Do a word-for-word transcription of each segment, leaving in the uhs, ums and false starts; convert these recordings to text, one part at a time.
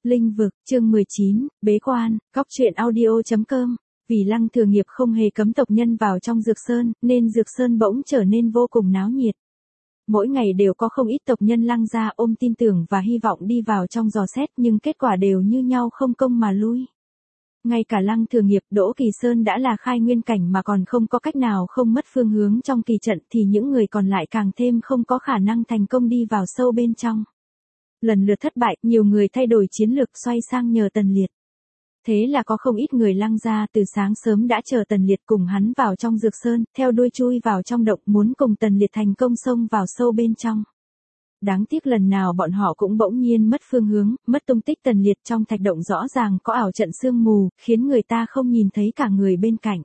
Linh vực, chương mười chín, bế quan, góc truyện audio.com. Vì Lăng Thừa Nghiệp không hề cấm tộc nhân vào trong Dược Sơn, nên Dược Sơn bỗng trở nên vô cùng náo nhiệt. Mỗi ngày đều có không ít tộc nhân Lăng gia ôm tin tưởng và hy vọng đi vào trong dò xét, nhưng kết quả đều như nhau, không công mà lui. Ngay cả Lăng Thừa Nghiệp, Đỗ Kỳ Sơn đã là khai nguyên cảnh mà còn không có cách nào không mất phương hướng trong kỳ trận, thì những người còn lại càng thêm không có khả năng thành công đi vào sâu bên trong. Lần lượt thất bại, nhiều người thay đổi chiến lược xoay sang nhờ Tần Liệt. Thế là có không ít người Lăng gia từ sáng sớm đã chờ Tần Liệt cùng hắn vào trong Dược Sơn, theo đuôi chui vào trong động, muốn cùng Tần Liệt thành công xông vào sâu bên trong. Đáng tiếc lần nào bọn họ cũng bỗng nhiên mất phương hướng, mất tung tích. Tần Liệt trong thạch động rõ ràng có ảo trận sương mù, khiến người ta không nhìn thấy cả người bên cạnh.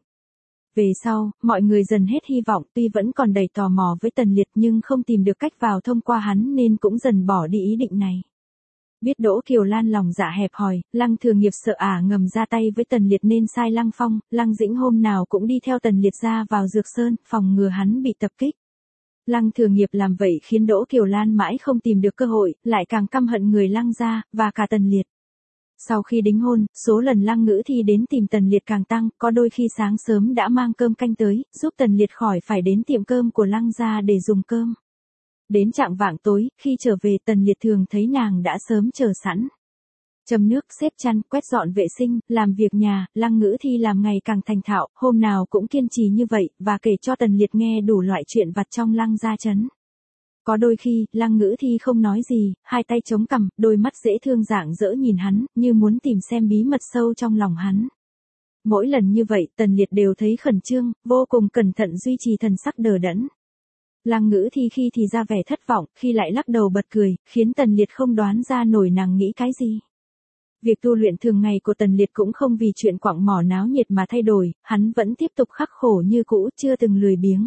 Về sau, mọi người dần hết hy vọng, tuy vẫn còn đầy tò mò với Tần Liệt nhưng không tìm được cách vào thông qua hắn nên cũng dần bỏ đi ý định này. Biết Đỗ Kiều Lan lòng dạ hẹp hòi, Lăng Thừa Nghiệp sợ ả ngầm ra tay với Tần Liệt nên sai Lăng Phong, Lăng Dĩnh hôm nào cũng đi theo Tần Liệt ra vào Dược Sơn, phòng ngừa hắn bị tập kích. Lăng Thừa Nghiệp làm vậy khiến Đỗ Kiều Lan mãi không tìm được cơ hội, lại càng căm hận người Lăng gia, và cả Tần Liệt. Sau khi đính hôn, số lần Lăng Ngữ Thi đến tìm Tần Liệt càng tăng, có đôi khi sáng sớm đã mang cơm canh tới, giúp Tần Liệt khỏi phải đến tiệm cơm của Lăng gia để dùng cơm. Đến chạng vạng tối, khi trở về Tần Liệt thường thấy nàng đã sớm chờ sẵn. Châm nước, xếp chăn, quét dọn vệ sinh, làm việc nhà, Lăng Ngữ Thi làm ngày càng thành thạo, hôm nào cũng kiên trì như vậy, và kể cho Tần Liệt nghe đủ loại chuyện vặt trong Lăng gia trấn. Có đôi khi, Lăng Ngữ Thi không nói gì, hai tay chống cằm, đôi mắt dễ thương rạng rỡ nhìn hắn, như muốn tìm xem bí mật sâu trong lòng hắn. Mỗi lần như vậy, Tần Liệt đều thấy khẩn trương, vô cùng cẩn thận duy trì thần sắc đờ đẫn. Lăng Ngữ Thi khi thì ra vẻ thất vọng, khi lại lắc đầu bật cười, khiến Tần Liệt không đoán ra nổi nàng nghĩ cái gì. Việc tu luyện thường ngày của Tần Liệt cũng không vì chuyện quặng mỏ náo nhiệt mà thay đổi, hắn vẫn tiếp tục khắc khổ như cũ, chưa từng lười biếng.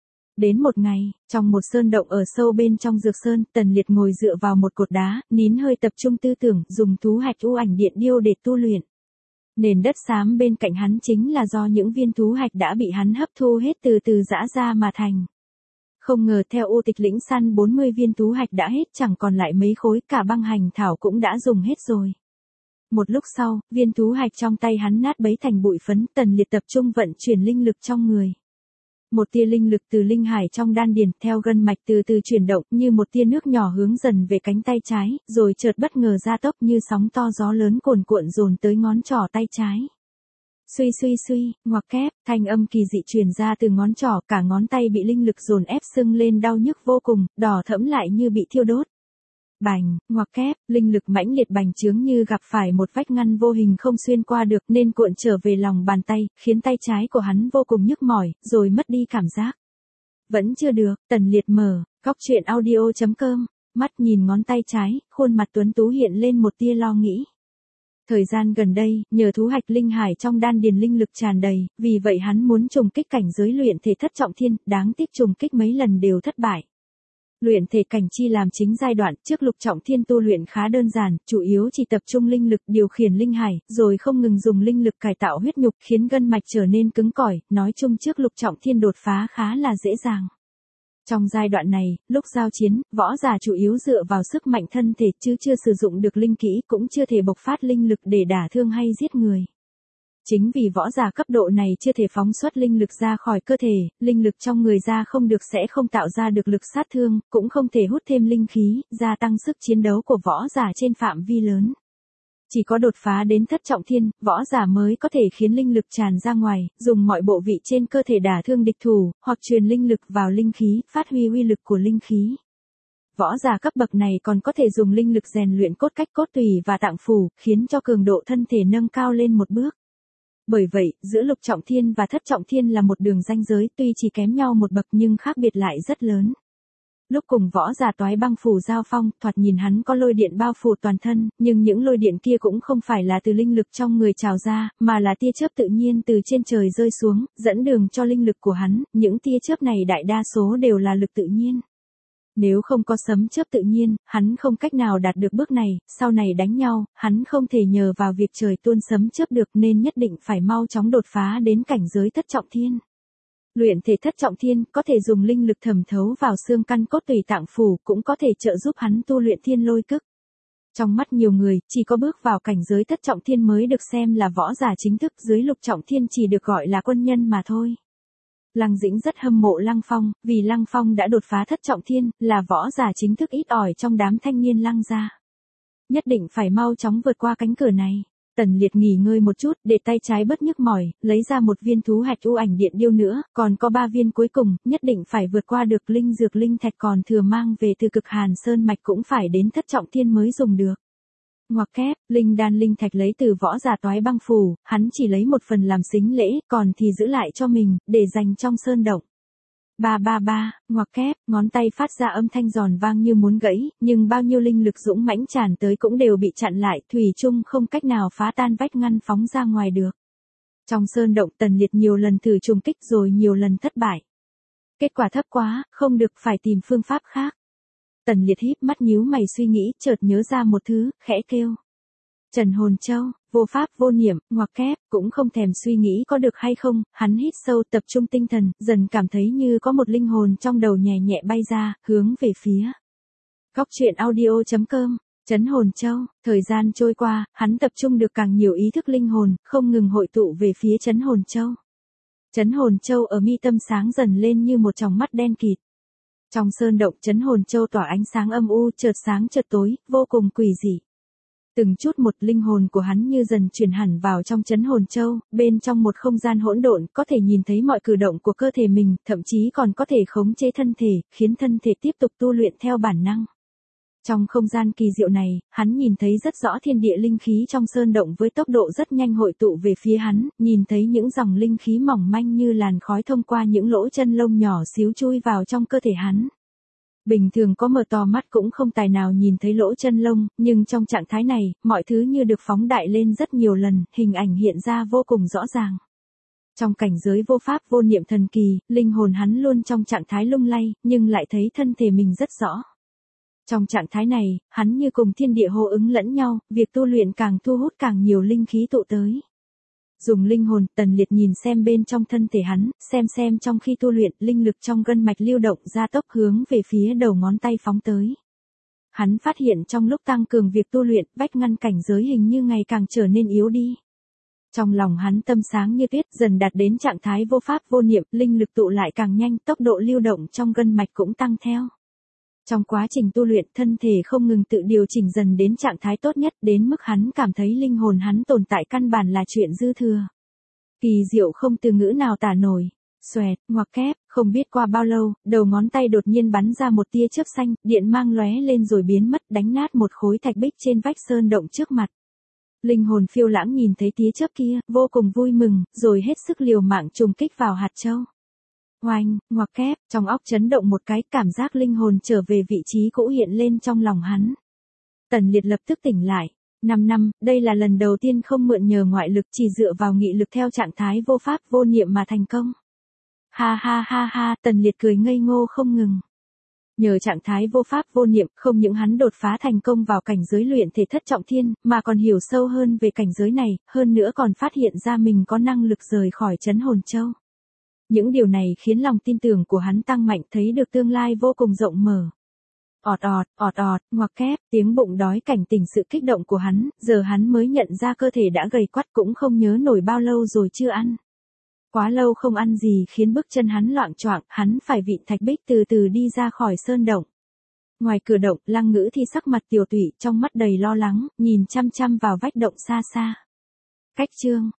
Đến một ngày, trong một sơn động ở sâu bên trong Dược Sơn, Tần Liệt ngồi dựa vào một cột đá, nín hơi tập trung tư tưởng, dùng thú hạch u ảnh điện điêu để tu luyện. Nền đất xám bên cạnh hắn chính là do những viên thú hạch đã bị hắn hấp thu hết từ từ giã ra mà thành. Không ngờ theo U Tịch Lĩnh săn bốn mươi viên thú hạch đã hết, chẳng còn lại mấy khối, cả băng hành thảo cũng đã dùng hết rồi. Một lúc sau, viên thú hạch trong tay hắn nát bấy thành bụi phấn. Tần Liệt tập trung vận chuyển linh lực trong người. Một tia linh lực từ linh hải trong đan điền theo gân mạch từ từ chuyển động như một tia nước nhỏ hướng dần về cánh tay trái, rồi chợt bất ngờ gia tốc như sóng to gió lớn cuồn cuộn dồn tới ngón trỏ tay trái. Suy suy suy, ngoặc kép, thanh âm kỳ dị truyền ra từ ngón trỏ, cả ngón tay bị linh lực dồn ép sưng lên đau nhức vô cùng, đỏ thẫm lại như bị thiêu đốt. Bành, ngoặc kép, linh lực mãnh liệt bành trướng như gặp phải một vách ngăn vô hình không xuyên qua được nên cuộn trở về lòng bàn tay, khiến tay trái của hắn vô cùng nhức mỏi, rồi mất đi cảm giác. Vẫn chưa được, Tần Liệt mở, góc truyện audio.com, mắt nhìn ngón tay trái, khuôn mặt tuấn tú hiện lên một tia lo nghĩ. Thời gian gần đây, nhờ thú hạch linh hải trong đan điền linh lực tràn đầy, vì vậy hắn muốn trùng kích cảnh giới luyện thể thất trọng thiên, đáng tiếc trùng kích mấy lần đều thất bại. Luyện thể cảnh chi làm chính giai đoạn, trước lục trọng thiên tu luyện khá đơn giản, chủ yếu chỉ tập trung linh lực điều khiển linh hải, rồi không ngừng dùng linh lực cải tạo huyết nhục khiến gân mạch trở nên cứng cỏi, nói chung trước lục trọng thiên đột phá khá là dễ dàng. Trong giai đoạn này, lúc giao chiến, võ giả chủ yếu dựa vào sức mạnh thân thể chứ chưa sử dụng được linh kỹ, cũng chưa thể bộc phát linh lực để đả thương hay giết người. Chính vì võ giả cấp độ này chưa thể phóng xuất linh lực ra khỏi cơ thể, linh lực trong người ra không được sẽ không tạo ra được lực sát thương, cũng không thể hút thêm linh khí, gia tăng sức chiến đấu của võ giả trên phạm vi lớn. Chỉ có đột phá đến thất trọng thiên, võ giả mới có thể khiến linh lực tràn ra ngoài, dùng mọi bộ vị trên cơ thể đả thương địch thủ, hoặc truyền linh lực vào linh khí, phát huy uy lực của linh khí. Võ giả cấp bậc này còn có thể dùng linh lực rèn luyện cốt cách cốt tủy và tạng phủ, khiến cho cường độ thân thể nâng cao lên một bước. Bởi vậy, giữa lục trọng thiên và thất trọng thiên là một đường ranh giới, tuy chỉ kém nhau một bậc nhưng khác biệt lại rất lớn. Lúc cùng võ giả Toái Băng Phủ giao phong, thoạt nhìn hắn có lôi điện bao phủ toàn thân, nhưng những lôi điện kia cũng không phải là từ linh lực trong người trào ra, mà là tia chớp tự nhiên từ trên trời rơi xuống, dẫn đường cho linh lực của hắn. Những tia chớp này đại đa số đều là lực tự nhiên. Nếu không có sấm chớp tự nhiên, hắn không cách nào đạt được bước này, sau này đánh nhau, hắn không thể nhờ vào việc trời tuôn sấm chớp được nên nhất định phải mau chóng đột phá đến cảnh giới thất trọng thiên. Luyện thể thất trọng thiên có thể dùng linh lực thẩm thấu vào xương căn cốt tủy tạng phủ, cũng có thể trợ giúp hắn tu luyện thiên lôi cức. Trong mắt nhiều người, chỉ có bước vào cảnh giới thất trọng thiên mới được xem là võ giả chính thức, dưới lục trọng thiên chỉ được gọi là quân nhân mà thôi. Lăng Dĩnh rất hâm mộ Lăng Phong, vì Lăng Phong đã đột phá thất trọng thiên, là võ giả chính thức ít ỏi trong đám thanh niên Lăng gia. Nhất định phải mau chóng vượt qua cánh cửa này. Tần Liệt nghỉ ngơi một chút, để tay trái bớt nhức mỏi, lấy ra một viên thú hạch u ảnh điện điêu nữa, còn có ba viên cuối cùng, nhất định phải vượt qua được linh dược linh thạch còn thừa mang về từ Cực Hàn Sơn mạch cũng phải đến thất trọng thiên mới dùng được. Ngoặc kép, linh đan linh thạch lấy từ võ giả Toái Băng Phủ, hắn chỉ lấy một phần làm sính lễ, còn thì giữ lại cho mình, để dành trong sơn động. Ba ba ba, ngoặc kép, ngón tay phát ra âm thanh giòn vang như muốn gãy, nhưng bao nhiêu linh lực dũng mãnh tràn tới cũng đều bị chặn lại, thủy chung không cách nào phá tan vách ngăn phóng ra ngoài được. Trong sơn động Tần Liệt nhiều lần thử trùng kích rồi nhiều lần thất bại. Kết quả thấp quá, không được, phải tìm phương pháp khác. Tần Liệt híp mắt nhíu mày suy nghĩ, chợt nhớ ra một thứ, khẽ kêu. Trần Hồn Châu, vô pháp vô niệm, ngoặc kép, cũng không thèm suy nghĩ có được hay không, hắn hít sâu tập trung tinh thần, dần cảm thấy như có một linh hồn trong đầu nhẹ nhẹ bay ra, hướng về phía. Góc truyện audio chấm com, Trấn Hồn Châu, thời gian trôi qua, hắn tập trung được càng nhiều ý thức linh hồn, không ngừng hội tụ về phía Trấn Hồn Châu. Trấn Hồn Châu ở mi tâm sáng dần lên như một tròng mắt đen kịt. Trong sơn động Trấn Hồn Châu tỏa ánh sáng âm u, chợt sáng chợt tối, vô cùng quỷ dị. Từng chút một linh hồn của hắn như dần chuyển hẳn vào trong Trấn Hồn Châu, bên trong một không gian hỗn độn, có thể nhìn thấy mọi cử động của cơ thể mình, thậm chí còn có thể khống chế thân thể, khiến thân thể tiếp tục tu luyện theo bản năng. Trong không gian kỳ diệu này, hắn nhìn thấy rất rõ thiên địa linh khí trong sơn động với tốc độ rất nhanh hội tụ về phía hắn, nhìn thấy những dòng linh khí mỏng manh như làn khói thông qua những lỗ chân lông nhỏ xíu chui vào trong cơ thể hắn. Bình thường có mở to mắt cũng không tài nào nhìn thấy lỗ chân lông, nhưng trong trạng thái này, mọi thứ như được phóng đại lên rất nhiều lần, hình ảnh hiện ra vô cùng rõ ràng. Trong cảnh giới vô pháp vô niệm thần kỳ, linh hồn hắn luôn trong trạng thái lung lay, nhưng lại thấy thân thể mình rất rõ. Trong trạng thái này, hắn như cùng thiên địa hô ứng lẫn nhau, việc tu luyện càng thu hút càng nhiều linh khí tụ tới. Dùng linh hồn, Tần Liệt nhìn xem bên trong thân thể hắn, xem xem trong khi tu luyện, linh lực trong gân mạch lưu động ra tốc hướng về phía đầu ngón tay phóng tới. Hắn phát hiện trong lúc tăng cường việc tu luyện, vách ngăn cảnh giới hình như ngày càng trở nên yếu đi. Trong lòng hắn tâm sáng như tuyết, dần đạt đến trạng thái vô pháp vô niệm, linh lực tụ lại càng nhanh, tốc độ lưu động trong gân mạch cũng tăng theo. Trong quá trình tu luyện, thân thể không ngừng tự điều chỉnh dần đến trạng thái tốt nhất, đến mức hắn cảm thấy linh hồn hắn tồn tại căn bản là chuyện dư thừa. Kỳ diệu không từ ngữ nào tả nổi. Xoẹt, ngoặc kép, không biết qua bao lâu, đầu ngón tay đột nhiên bắn ra một tia chớp xanh, điện mang lóe lên rồi biến mất, đánh nát một khối thạch bích trên vách sơn động trước mặt. Linh hồn phiêu lãng nhìn thấy tia chớp kia, vô cùng vui mừng, rồi hết sức liều mạng trùng kích vào hạt châu. Oanh, ngoặc kép, trong óc chấn động một cái, cảm giác linh hồn trở về vị trí cũ hiện lên trong lòng hắn. Tần Liệt lập tức tỉnh lại. Năm năm, đây là lần đầu tiên không mượn nhờ ngoại lực, chỉ dựa vào nghị lực theo trạng thái vô pháp vô niệm mà thành công. Ha ha ha ha, Tần Liệt cười ngây ngô không ngừng. Nhờ trạng thái vô pháp vô niệm, không những hắn đột phá thành công vào cảnh giới luyện thể thất trọng thiên, mà còn hiểu sâu hơn về cảnh giới này, hơn nữa còn phát hiện ra mình có năng lực rời khỏi Trấn Hồn Châu. Những điều này khiến lòng tin tưởng của hắn tăng mạnh, thấy được tương lai vô cùng rộng mở. Ọt ọt, ọt ọt, ngoặc kép, tiếng bụng đói cảnh tỉnh sự kích động của hắn, giờ hắn mới nhận ra cơ thể đã gầy quắt, cũng không nhớ nổi bao lâu rồi chưa ăn. Quá lâu không ăn gì khiến bước chân hắn loạng choạng, hắn phải vịn thạch bích từ từ đi ra khỏi sơn động. Ngoài cửa động, Lăng Ngữ Thi sắc mặt tiều tụy, trong mắt đầy lo lắng, nhìn chăm chăm vào vách động xa xa. Cách chương